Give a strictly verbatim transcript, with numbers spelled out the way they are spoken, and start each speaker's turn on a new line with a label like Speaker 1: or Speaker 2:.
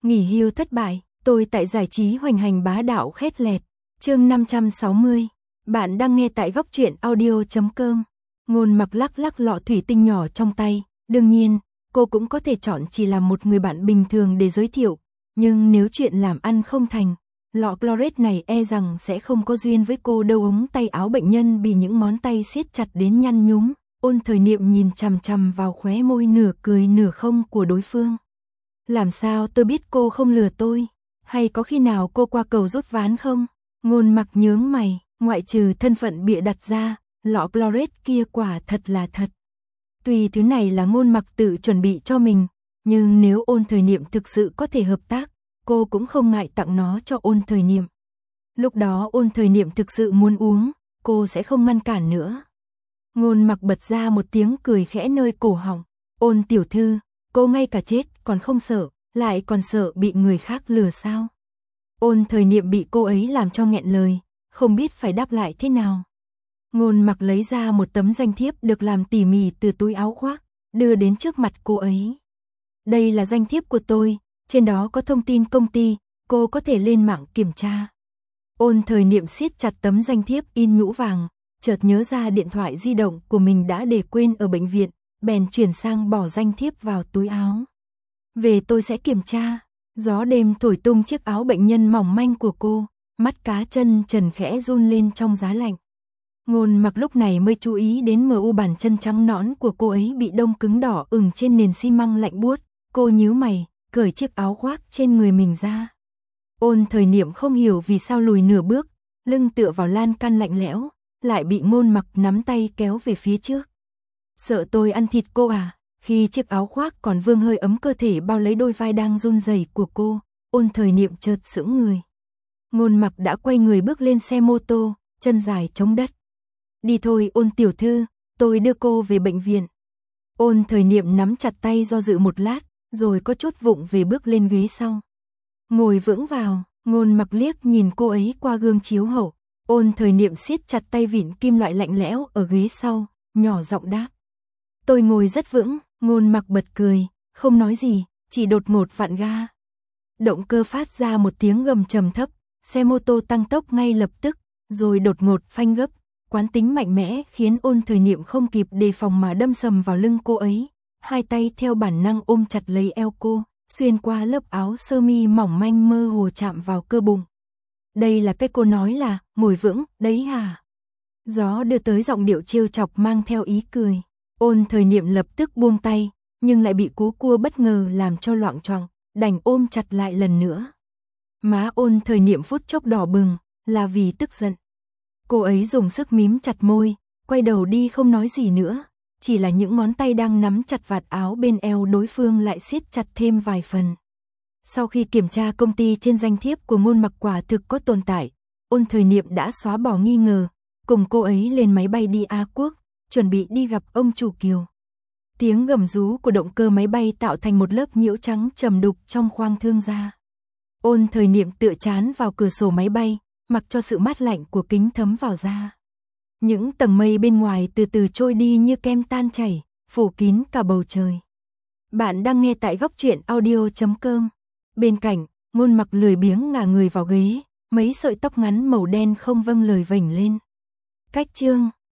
Speaker 1: Nghỉ hưu thất bại, tôi tại giải trí hoành hành bá đạo khét lẹt. Chương năm trăm sáu mươi. Bạn đang nghe tại góc truyện audio chấm com. Ngôn Mặc lắc lắc lọ thủy tinh nhỏ trong tay, đương nhiên, cô cũng có thể chọn chỉ làm một người bạn bình thường để giới thiệu, nhưng nếu chuyện làm ăn không thành, lọ Clorette này e rằng sẽ không có duyên với cô đâu. Ống tay áo bệnh nhân bị những ngón tay siết chặt đến nhăn nhúm, Ôn Thời Niệm nhìn chằm chằm vào khóe môi nửa cười nửa không của đối phương. Làm sao tôi biết cô không lừa tôi? Hay có khi nào cô qua cầu rút ván không? Ngôn Mặc nhướng mày, ngoại trừ thân phận bịa đặt ra, lọ Clorette kia quả thật là thật. Tuy thứ này là Ngôn Mặc tự chuẩn bị cho mình, nhưng nếu Ôn Thời Niệm thực sự có thể hợp tác, cô cũng không ngại tặng nó cho Ôn Thời Niệm. Lúc đó Ôn Thời Niệm thực sự muốn uống, cô sẽ không ngăn cản nữa. Ngôn Mặc bật ra một tiếng cười khẽ nơi cổ họng. Ôn tiểu thư, cô ngay cả chết còn không sợ, lại còn sợ bị người khác lừa sao? Ôn Thời Niệm bị cô ấy làm cho nghẹn lời, không biết phải đáp lại thế nào. Ngôn Mặc lấy ra một tấm danh thiếp được làm tỉ mỉ từ túi áo khoác, đưa đến trước mặt cô ấy. Đây là danh thiếp của tôi, trên đó có thông tin công ty, cô có thể lên mạng kiểm tra. Ôn Thời Niệm siết chặt tấm danh thiếp in nhũ vàng, chợt nhớ ra điện thoại di động của mình đã để quên ở bệnh viện, bèn chuyển sang bỏ danh thiếp vào túi áo. Về tôi sẽ kiểm tra. Gió đêm thổi tung chiếc áo bệnh nhân mỏng manh của cô, mắt cá chân trần khẽ run lên trong giá lạnh. Ngôn Mặc lúc này mới chú ý đến mờ u bàn chân trắng nõn của cô ấy bị đông cứng đỏ ửng trên nền xi măng lạnh buốt. Cô nhíu mày, cởi chiếc áo khoác trên người mình ra. Ôn Thời Niệm không hiểu vì sao lùi nửa bước, lưng tựa vào lan can lạnh lẽo, lại bị Ngôn Mặc nắm tay kéo về phía trước. Sợ tôi ăn thịt cô à? Khi chiếc áo khoác còn vương hơi ấm cơ thể bao lấy đôi vai đang run rẩy của cô, Ôn Thời Niệm chợt sững người. Ngôn Mặc đã quay người bước lên xe mô tô, chân dài chống đất. Đi thôi Ôn tiểu thư, tôi đưa cô về bệnh viện. Ôn Thời Niệm nắm chặt tay do dự một lát, rồi có chút vụng về bước lên ghế sau. Ngồi vững vào, Ngôn Mặc liếc nhìn cô ấy qua gương chiếu hậu. Ôn Thời Niệm siết chặt tay vịn kim loại lạnh lẽo ở ghế sau, nhỏ giọng đáp. Tôi ngồi rất vững. Ngôn Mặc bật cười, không nói gì, chỉ đột ngột vặn ga. Động cơ phát ra một tiếng gầm trầm thấp, xe mô tô tăng tốc ngay lập tức, rồi đột ngột phanh gấp, quán tính mạnh mẽ khiến Ôn Thời Niệm không kịp đề phòng mà đâm sầm vào lưng cô ấy, hai tay theo bản năng ôm chặt lấy eo cô, xuyên qua lớp áo sơ mi mỏng manh mơ hồ chạm vào cơ bụng. Đây là cái cô nói là ngồi vững, đấy hả? Gió đưa tới giọng điệu trêu chọc mang theo ý cười. Ôn Thời Niệm lập tức buông tay, nhưng lại bị cú cua bất ngờ làm cho loạng choạng, đành ôm chặt lại lần nữa. Má Ôn Thời Niệm phút chốc đỏ bừng, là vì tức giận. Cô ấy dùng sức mím chặt môi, quay đầu đi không nói gì nữa, chỉ là những ngón tay đang nắm chặt vạt áo bên eo đối phương lại siết chặt thêm vài phần. Sau khi kiểm tra công ty trên danh thiếp của Ngôn Mặc quả thực có tồn tại, Ôn Thời Niệm đã xóa bỏ nghi ngờ, cùng cô ấy lên máy bay đi A Quốc, chuẩn bị đi gặp ông chủ Kiều. Tiếng gầm rú của động cơ máy bay tạo thành một lớp nhiễu trắng trầm đục trong khoang thương gia. Ôn Thời Niệm tựa chán vào cửa sổ máy bay, mặc cho sự mát lạnh của kính thấm vào da. Những tầng mây bên ngoài từ từ trôi đi như kem tan chảy, phủ kín cả bầu trời. Bạn đang nghe tại góc truyện audio chấm com. Bên cạnh, Ngôn Mặc lười biếng ngả người vào ghế, mấy sợi tóc ngắn màu đen không vâng lời vểnh lên. Cách chương